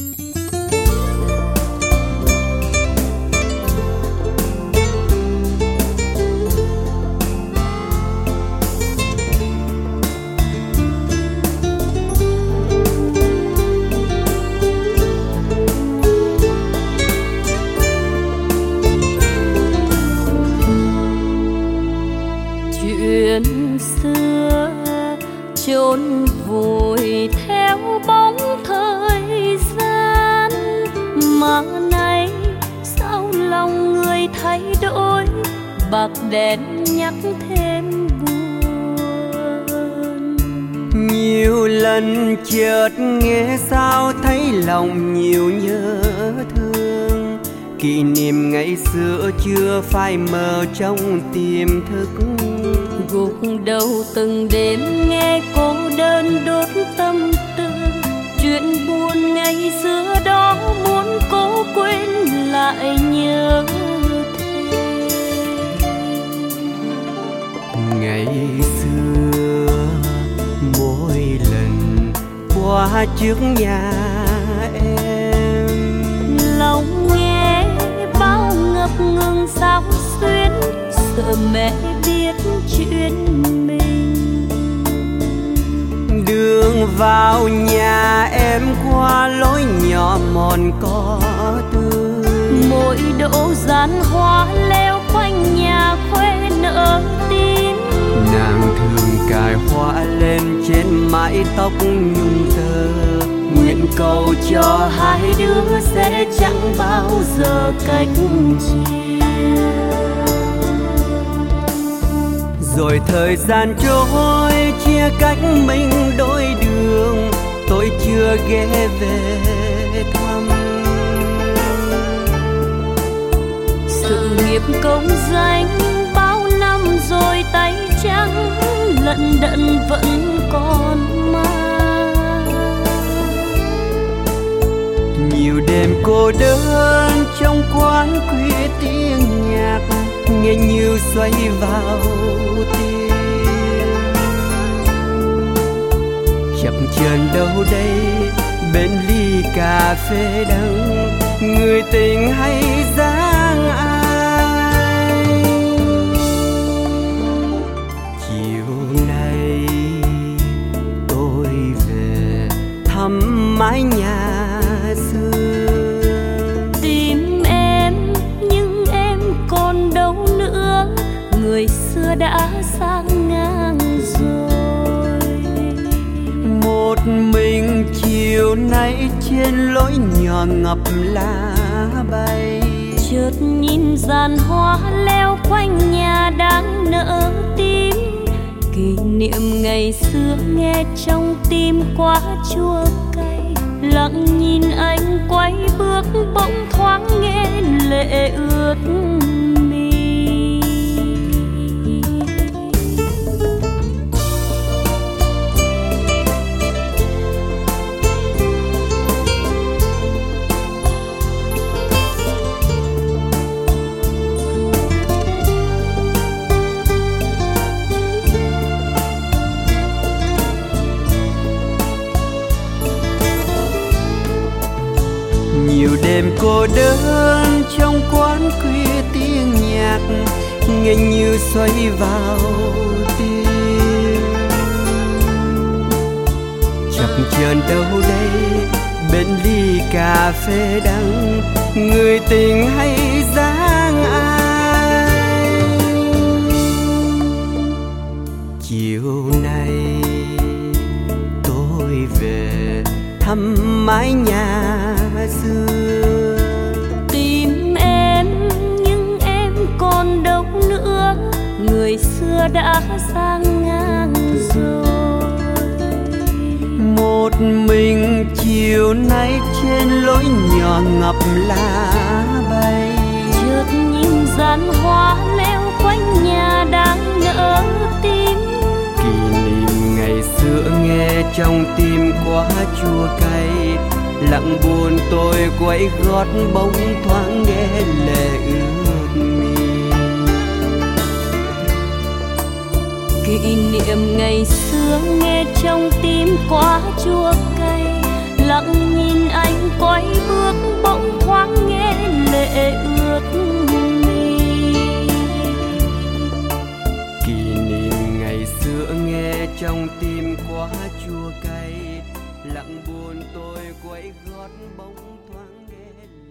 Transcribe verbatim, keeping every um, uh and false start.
Chuyện xưa chôn vùi theo bóng thời gian, mà nay sao lòng người thay đổi, bạc đèn nhắc thêm buồn. Nhiều lần chợt nghe sao thấy lòng nhiều nhớ thương, kỷ niệm ngày xưa chưa phai mờ trong tiềm thức. Gục đầu từng đêm nghe cô đơn đốt tâm tư, chuyện buồn ngày xưa đó muốn cố quên lại nhớ thêm. Ngày xưa mỗi lần qua trước nhà em, lòng nghe bao ngập ngừng sao xuyến, sợ mẹ biết chuyện mình. Đường vào nhà em qua lối nhỏ mòn có tư, mỗi độ gian hoa leo quanh nhà khoe nở tím. Nàng thường cài hoa lên trên mái tóc nhung tơ, nguyện cầu cho hai đứa sẽ chẳng bao giờ cách chia. Rồi thời gian trôi chia cách mình đôi đường, tôi chưa ghé về thăm. Sự nghiệp công danh bao năm rồi tay trắng, lận đận vẫn còn mang. Nhiều đêm cô đơn trong quán khuya tiếng nhạc, nghe như xoay vào tim. Chập chờn đâu đây bên ly cà phê đắng, người tình hay dáng ai. Chiều nay tôi về thăm mái nhà xưa, Tìm em nhưng em còn đâu nữa, người xưa đã sang ngang rồi. Một mình chiều nay trên lối nhỏ ngập lá bay, Chợt nhìn dàn hoa leo quanh nhà đang nở tím, kỷ niệm ngày xưa nghe trong tim quá chua cay. Lặng nhìn anh quay bước bỗng thoáng nghe lệ ướt mi. Nhiều đêm cô đơn trong quán khuya tiếng nhạc, nghe như xoay vào tim. Chập chờn đâu đây bên ly cà phê đắng, người tình hay dáng ai. Chiều nay tôi về thăm mái nhà xưa, Tìm em nhưng em còn đâu nữa, người xưa đã sang ngang rồi. một mình chiều nay trên lối nhỏ ngập lá bay, Chợt nhìn dàn hoa leo quanh nhà đang nở tím, kỷ niệm ngày xưa nghe trong tim quá chua cay. Lặng buồn tôi quay gót bóng thoáng nghe lệ ướt mi. Kỷ niệm ngày xưa nghe trong tim quá chua cay. Lặng nhìn anh quay buồn tôi quay gót bóng thoáng ghé